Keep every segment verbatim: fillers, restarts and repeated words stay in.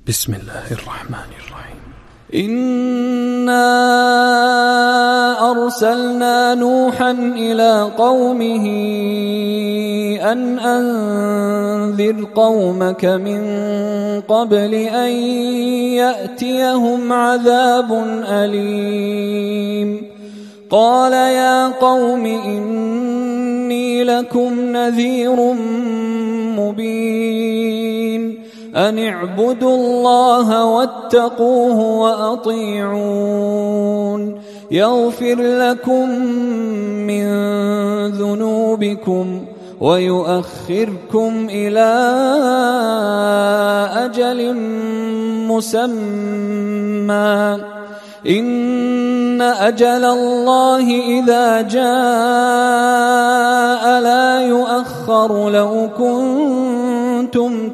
بسم الله الرحمن الرحيم. إنا أرسلنا نوحا إلى قومه أن أنذر قومك من قبل أن يأتيهم عذاب أليم. قال يا قوم إني لكم نذير مبين أن اعبدوا الله واتقوه وأطيعون يغفر لكم من ذنوبكم ويؤخركم إلى أجل مسمى إن أجل الله إذا جاء لا يؤخر لو كنتم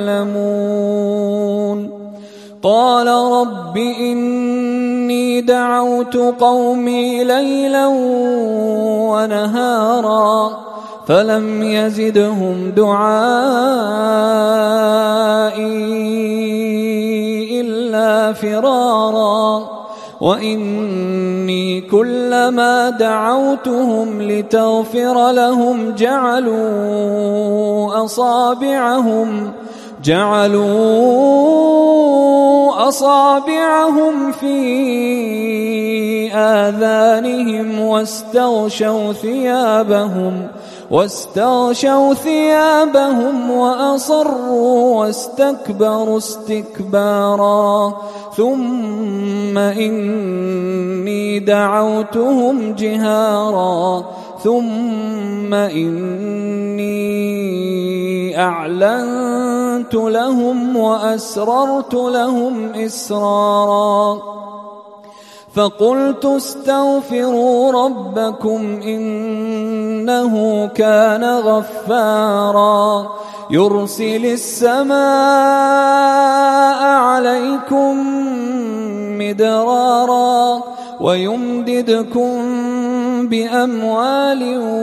تعلمون. قال رب إني دعوت قومي ليلا ونهارا فلم يزدهم دعائي إلا فرارا وإني كلما دعوتهم لتغفر لهم جعلوا أصابعهم جعلوا أصابعهم في آذانهم واستغشوا ثيابهم واستغشوا ثيابهم وأصروا واستكبروا استكبارا ثم إني دعوتهم جهارا ثم إني أعلنت لهم وأسررت لهم إسرارا فقلت استغفروا ربكم إنه كان غفارا يرسل السماء عليكم مدرارا ويمددكم بأموال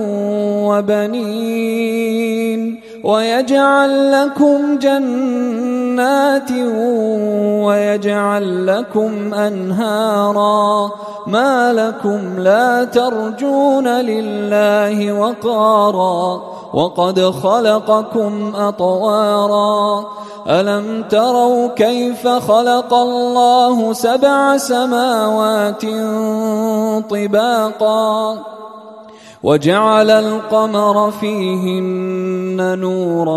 وبنين ويجعل لكم جنات ويجعل لكم أنهارا ما لكم لا ترجون لله وقارا وقد خلقكم أطوارا ألم تروا كيف خلق الله سبع سماوات طباقا وجعل القمر فيهن نورا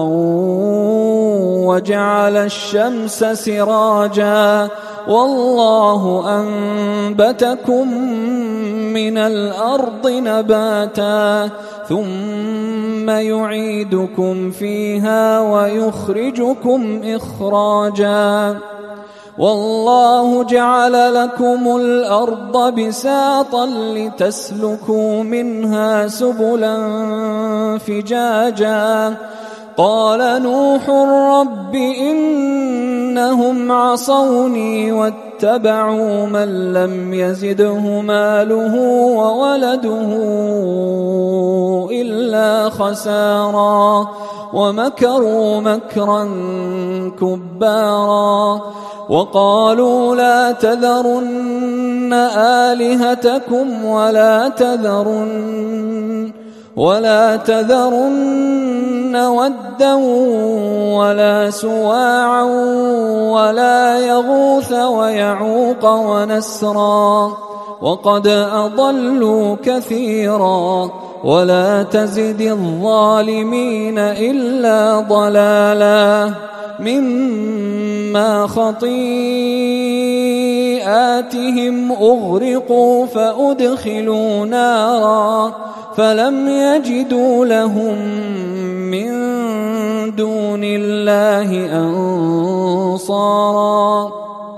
وجعل الشمس سراجا والله أنبتكم من الأرض نباتا ثم يعيدكم فيها ويخرجكم إخراجا والله جعل لكم الأرض بساطا لتسلكوا منها سبلا فجاجا قال نوح رب إنهم عصوني واتبعوا من لم يزده ماله وولده إلا خسارا ومكروا مكرا كبارا وقالوا لا تذرن آلهتكم ولا تذرن ولا تذرن ودا ولا سواعا ولا يغوث ويعوق ونسرا وقد أضلوا كثيرا ولا تزد الظالمين إلا ضلالا مما خطيئاتهم أغرقوا فأدخلوا نارا فلم يجدوا لهم من دون الله أنصارا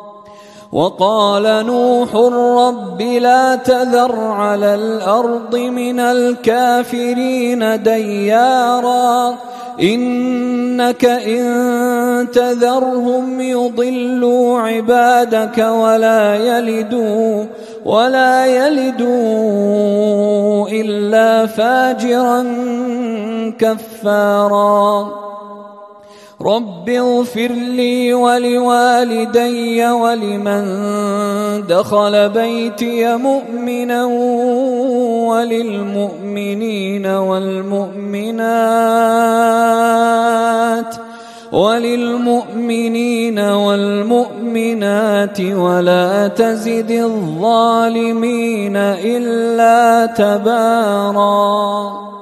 وقال نوح رب لا تذر على الأرض من الكافرين ديارا إنك إن تذرهم يضلوا عبادك ولا يلدوا ولا يلدوا إلا فاجرا كفارا رب اغفر لي ولوالدي ولمن دخل بيتي مؤمنا وللمؤمنين والمؤمنات وللمؤمنين والمؤمنات ولا تزد الظالمين إلا تباراً.